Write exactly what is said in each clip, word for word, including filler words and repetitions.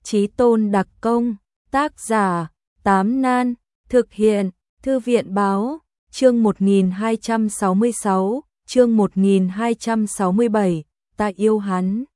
Chí tôn đặc công, tác giả, Tám Nan, thực hiện, Thư viện báo, chương một nghìn hai trăm sáu mươi sáu, chương một nghìn hai trăm sáu mươi bảy, ta yêu hắn.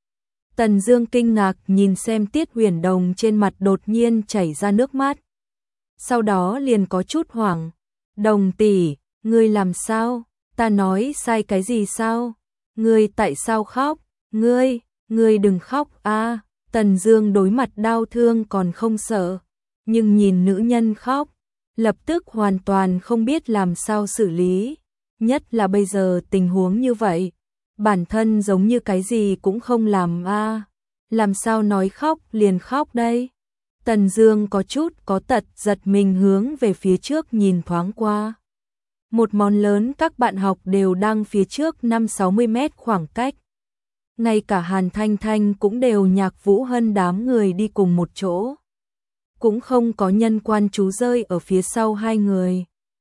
Tần Dương kinh ngạc nhìn xem Tiết Huyền Đồng trên mặt đột nhiên chảy ra nước mắt. Sau đó liền có chút hoảng. Đồng tỷ, ngươi làm sao? Ta nói sai cái gì sao? Ngươi tại sao khóc? Ngươi, ngươi đừng khóc a. Tần Dương đối mặt đau thương còn không sợ, nhưng nhìn nữ nhân khóc, lập tức hoàn toàn không biết làm sao xử lý. Nhất là bây giờ tình huống như vậy, bản thân giống như cái gì cũng không làm a. Làm sao nói khóc liền khóc đây? Tần Dương có chút có tật giật mình hướng về phía trước nhìn thoáng qua. Một món lớn các bạn học đều đang phía trước năm sáu mươi mét khoảng cách. Ngay cả Hàn Thanh Thanh cũng đều Nhạc Vũ Hân đám người đi cùng một chỗ. Cũng không có nhân quan chú rơi ở phía sau hai người.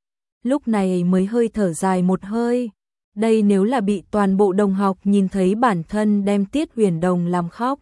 Lúc này mới hơi thở dài một hơi. Đây nếu là bị toàn bộ đồng học nhìn thấy bản thân đem Tiết Huyền Đồng làm khóc.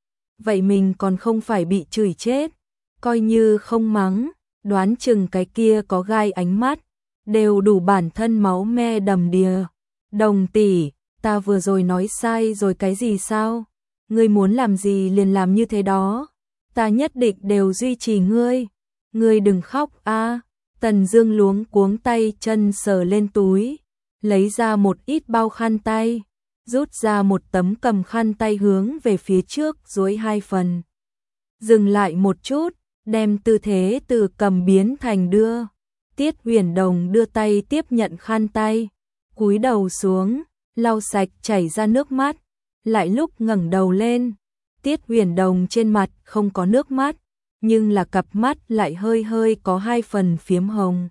Vậy mình còn không phải bị chửi chết. Coi như không mắng, đoán chừng cái kia có gai ánh mắt. Đều đủ bản thân máu me đầm đìa. Đồng tỷ, ta vừa rồi nói sai rồi cái gì sao? Ngươi muốn làm gì liền làm như thế đó. Ta nhất định đều duy trì ngươi. Ngươi đừng khóc a. Tần Dương luống cuống tay chân sờ lên túi, lấy ra một ít bao khăn tay, rút ra một tấm cầm khăn tay hướng về phía trước duỗi hai phần. Dừng lại một chút, đem tư thế từ cầm biến thành đưa. Tiết Huyền Đồng đưa tay tiếp nhận khăn tay, cúi đầu xuống, lau sạch chảy ra nước mắt, lại lúc ngẩng đầu lên, Tiết Huyền Đồng trên mặt không có nước mắt, nhưng là cặp mắt lại hơi hơi có hai phần phiếm hồng.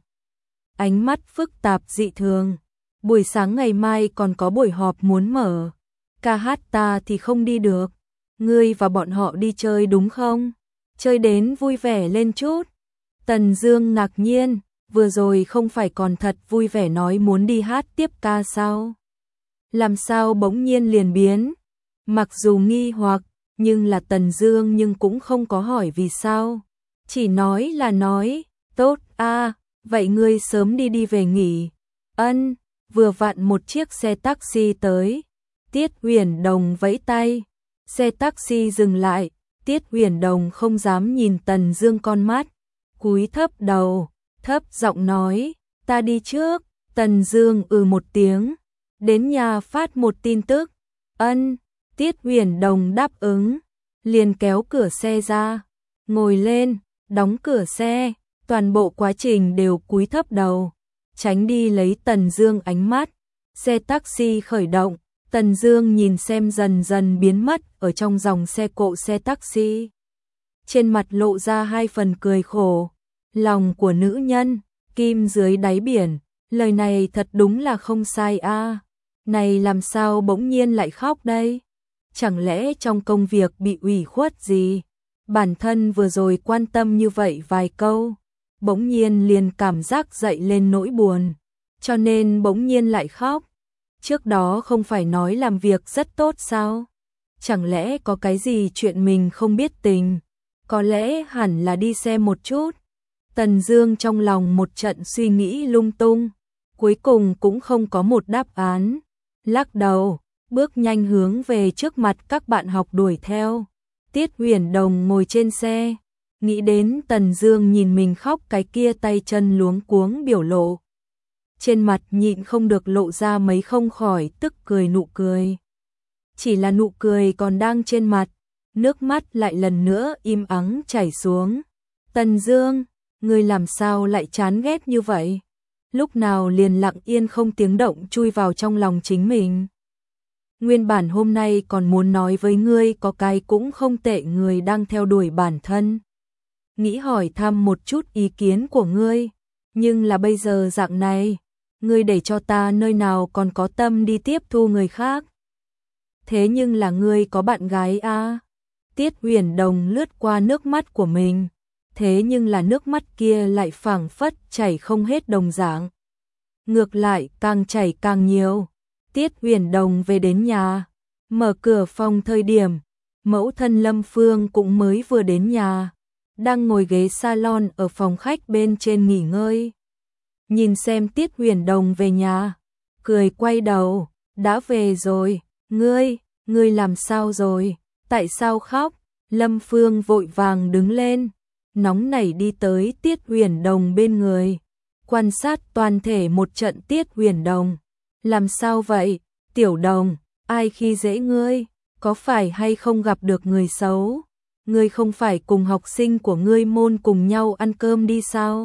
Ánh mắt phức tạp dị thường. Buổi sáng ngày mai còn có buổi họp muốn mở. Ca hát ta thì không đi được. Ngươi và bọn họ đi chơi đúng không? Chơi đến vui vẻ lên chút. Tần Dương ngạc nhiên, vừa rồi không phải còn thật vui vẻ nói muốn đi hát tiếp ca sao? Làm sao bỗng nhiên liền biến? Mặc dù nghi hoặc, nhưng là Tần Dương nhưng cũng không có hỏi vì sao. Chỉ nói là nói, tốt a, vậy ngươi sớm đi đi về nghỉ. Ân, vừa vặn một chiếc xe taxi tới. Tiết Huyền Đồng vẫy tay. Xe taxi dừng lại, Tiết Huyền Đồng không dám nhìn Tần Dương con mắt, cúi thấp đầu, thấp giọng nói, ta đi trước. Tần Dương ừ một tiếng, đến nhà phát một tin tức. Ân, Tiết Huyền Đồng đáp ứng, liền kéo cửa xe ra, ngồi lên, đóng cửa xe, toàn bộ quá trình đều cúi thấp đầu, tránh đi lấy Tần Dương ánh mắt. Xe taxi khởi động, Tần Dương nhìn xem dần dần biến mất ở trong dòng xe cộ xe taxi. Trên mặt lộ ra hai phần cười khổ, lòng của nữ nhân, kim dưới đáy biển, lời này thật đúng là không sai a. Này làm sao bỗng nhiên lại khóc đây? Chẳng lẽ trong công việc bị ủy khuất gì? Bản thân vừa rồi quan tâm như vậy vài câu, bỗng nhiên liền cảm giác dậy lên nỗi buồn, cho nên bỗng nhiên lại khóc. Trước đó không phải nói làm việc rất tốt sao? Chẳng lẽ có cái gì chuyện mình không biết tình? Có lẽ hẳn là đi xem một chút. Tần Dương trong lòng một trận suy nghĩ lung tung, cuối cùng cũng không có một đáp án. Lắc đầu, bước nhanh hướng về trước mặt các bạn học đuổi theo. Tiết Huyền Đồng ngồi trên xe, nghĩ đến Tần Dương nhìn mình khóc cái kia tay chân luống cuống biểu lộ. Trên mặt nhịn không được lộ ra mấy không khỏi tức cười nụ cười. Chỉ là nụ cười còn đang trên mặt, nước mắt lại lần nữa im ắng chảy xuống. Tần Dương, ngươi làm sao lại chán ghét như vậy? Lúc nào liền lặng yên không tiếng động chui vào trong lòng chính mình. Nguyên bản hôm nay còn muốn nói với ngươi có cái cũng không tệ người đang theo đuổi bản thân. Nghĩ hỏi thăm một chút ý kiến của ngươi, nhưng là bây giờ dạng này, ngươi để cho ta nơi nào còn có tâm đi tiếp thu người khác. Thế nhưng là ngươi có bạn gái a. Tiết Huyền Đồng lướt qua nước mắt của mình, thế nhưng là nước mắt kia lại phảng phất chảy không hết đồng dạng. Ngược lại càng chảy càng nhiều. Tiết Huyền Đồng về đến nhà, mở cửa phòng thời điểm, Mẫu thân Lâm Phương cũng mới vừa đến nhà, đang ngồi ghế salon ở phòng khách bên trên nghỉ ngơi. Nhìn xem Tiết Huyền Đồng về nhà, cười quay đầu, đã về rồi, ngươi, ngươi làm sao rồi, tại sao khóc? Lâm Phương vội vàng đứng lên, nóng nảy đi tới Tiết Huyền Đồng bên người, quan sát toàn thể một trận. Tiết Huyền Đồng, làm sao vậy, Tiểu Đồng, ai khi dễ ngươi, có phải hay không gặp được người xấu? Ngươi không phải cùng học sinh của ngươi môn cùng nhau ăn cơm đi sao?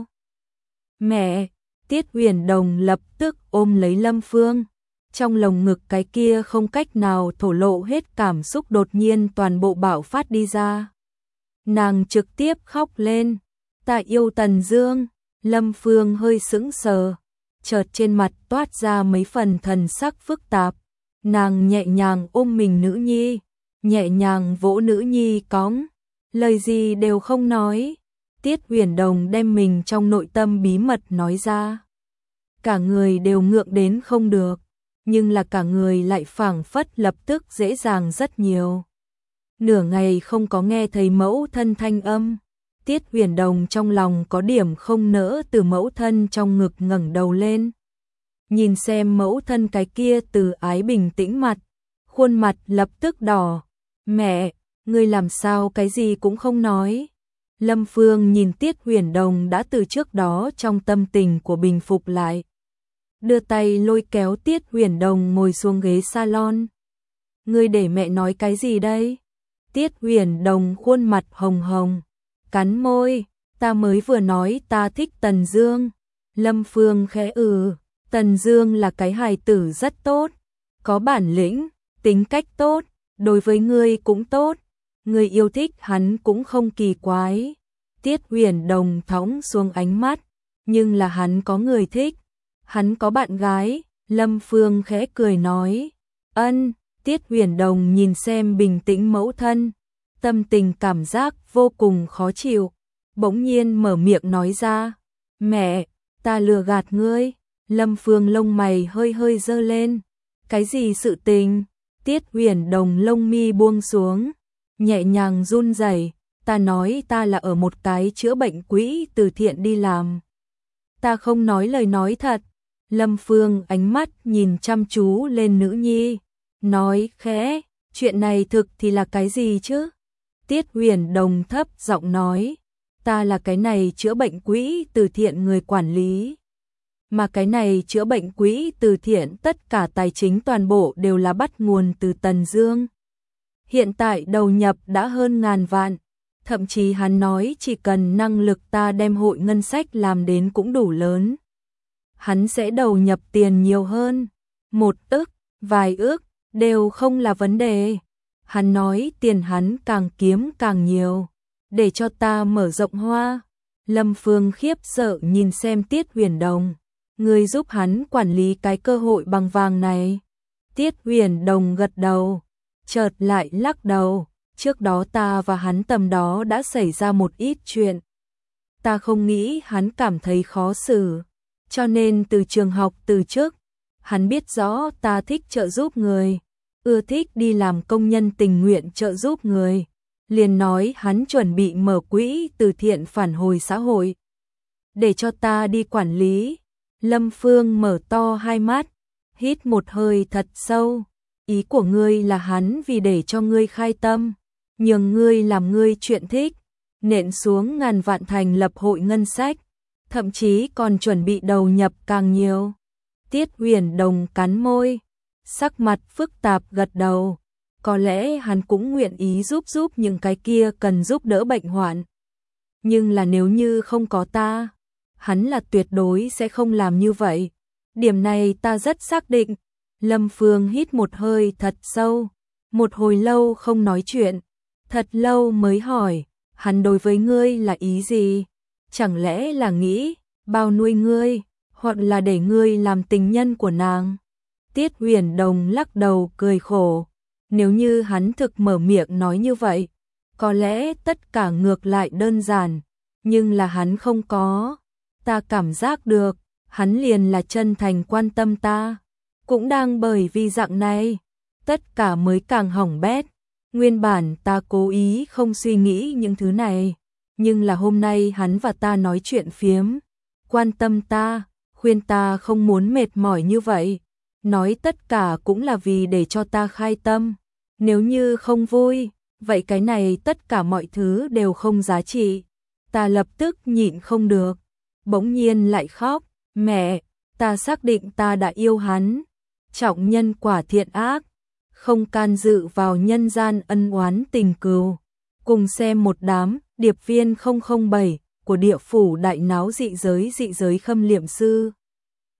Mẹ, Tiết Huyền Đồng lập tức ôm lấy Lâm Phương, trong lồng ngực cái kia không cách nào thổ lộ hết cảm xúc đột nhiên toàn bộ bạo phát đi ra. Nàng trực tiếp khóc lên, ta yêu Tần Dương. Lâm Phương hơi sững sờ, chợt trên mặt toát ra mấy phần thần sắc phức tạp. Nàng nhẹ nhàng ôm mình nữ nhi, nhẹ nhàng vỗ nữ nhi cóng, lời gì đều không nói. Tiết Huyền Đồng đem mình trong nội tâm bí mật nói ra. Cả người đều ngượng đến không được, nhưng là cả người lại phảng phất lập tức dễ dàng rất nhiều. Nửa ngày không có nghe thấy mẫu thân thanh âm, Tiết Huyền Đồng trong lòng có điểm không nỡ từ mẫu thân trong ngực ngẩng đầu lên. Nhìn xem mẫu thân cái kia từ ái bình tĩnh mặt, khuôn mặt lập tức đỏ. Mẹ, ngươi làm sao cái gì cũng không nói? Lâm Phương nhìn Tiết Huyền Đồng đã từ trước đó trong tâm tình của bình phục lại, đưa tay lôi kéo Tiết Huyền Đồng ngồi xuống ghế salon. Ngươi để mẹ nói cái gì đây? Tiết Huyền Đồng khuôn mặt hồng hồng, cắn môi, ta mới vừa nói ta thích Tần Dương. Lâm Phương khẽ ừ, Tần Dương là cái hài tử rất tốt, có bản lĩnh, tính cách tốt, đối với ngươi cũng tốt, ngươi yêu thích hắn cũng không kỳ quái. Tiết Huyền Đồng thõng xuống ánh mắt, nhưng là hắn có người thích, hắn có bạn gái. Lâm Phương khẽ cười nói, ân. Tiết Huyền Đồng nhìn xem bình tĩnh mẫu thân, tâm tình cảm giác vô cùng khó chịu, bỗng nhiên mở miệng nói ra, mẹ, ta lừa gạt ngươi. Lâm Phương lông mày hơi hơi giơ lên, cái gì sự tình? Tiết Huyền Đồng lông mi buông xuống, nhẹ nhàng run rẩy, ta nói ta là ở một cái chữa bệnh quỹ từ thiện đi làm. Ta không nói lời nói thật. Lâm Phương ánh mắt nhìn chăm chú lên nữ nhi, nói khẽ, chuyện này thực thì là cái gì chứ? Tiết Huyền Đồng thấp giọng nói, ta là cái này chữa bệnh quỹ từ thiện người quản lý. Mà cái này chữa bệnh quỹ từ thiện tất cả tài chính toàn bộ đều là bắt nguồn từ Tần Dương. Hiện tại đầu nhập đã hơn ngàn vạn, thậm chí hắn nói chỉ cần năng lực ta đem hội ngân sách làm đến cũng đủ lớn. Hắn sẽ đầu nhập tiền nhiều hơn, một ức, vài ức, đều không là vấn đề. Hắn nói tiền hắn càng kiếm càng nhiều, để cho ta mở rộng hoa. Lâm Phương khiếp sợ nhìn xem Tiết Huyền Đồng, người giúp hắn quản lý cái cơ hội bằng vàng này. Tiết Huyền Đồng gật đầu, chợt lại lắc đầu, trước đó ta và hắn tầm đó đã xảy ra một ít chuyện. Ta không nghĩ hắn cảm thấy khó xử, cho nên từ trường học từ chức. Hắn biết rõ ta thích trợ giúp người, ưa thích đi làm công nhân tình nguyện trợ giúp người, liền nói hắn chuẩn bị mở quỹ từ thiện phản hồi xã hội, để cho ta đi quản lý. Lâm Phương mở to hai mắt, hít một hơi thật sâu, ý của ngươi là hắn vì để cho ngươi khai tâm, nhường ngươi làm ngươi chuyện thích, nện xuống ngàn vạn thành lập hội ngân sách, thậm chí còn chuẩn bị đầu nhập càng nhiều. Tiết Huyền Đồng cắn môi, sắc mặt phức tạp gật đầu, có lẽ hắn cũng nguyện ý giúp giúp những cái kia cần giúp đỡ bệnh hoạn. Nhưng là nếu như không có ta, hắn là tuyệt đối sẽ không làm như vậy. Điểm này ta rất xác định. Lâm Phương hít một hơi thật sâu, một hồi lâu không nói chuyện, thật lâu mới hỏi, hắn đối với ngươi là ý gì? Chẳng lẽ là nghĩ bao nuôi ngươi, hoặc là để ngươi làm tình nhân của nàng? Tiết Huyền Đồng lắc đầu cười khổ, nếu như hắn thực mở miệng nói như vậy, có lẽ tất cả ngược lại đơn giản, nhưng là hắn không có. Ta cảm giác được, hắn liền là chân thành quan tâm ta, cũng đang bởi vì dạng này, tất cả mới càng hỏng bét. Nguyên bản ta cố ý không suy nghĩ những thứ này, nhưng là hôm nay hắn và ta nói chuyện phiếm, quan tâm ta, khuyên ta không muốn mệt mỏi như vậy, nói tất cả cũng là vì để cho ta khai tâm, nếu như không vui, vậy cái này tất cả mọi thứ đều không giá trị. Ta lập tức nhịn không được, bỗng nhiên lại khóc, mẹ, ta xác định ta đã yêu hắn, trọng nhân quả thiện ác, không can dự vào nhân gian ân oán tình cừu. Cùng xem một đám điệp viên không không bảy của địa phủ đại náo dị giới dị giới Khâm Liệm Sư.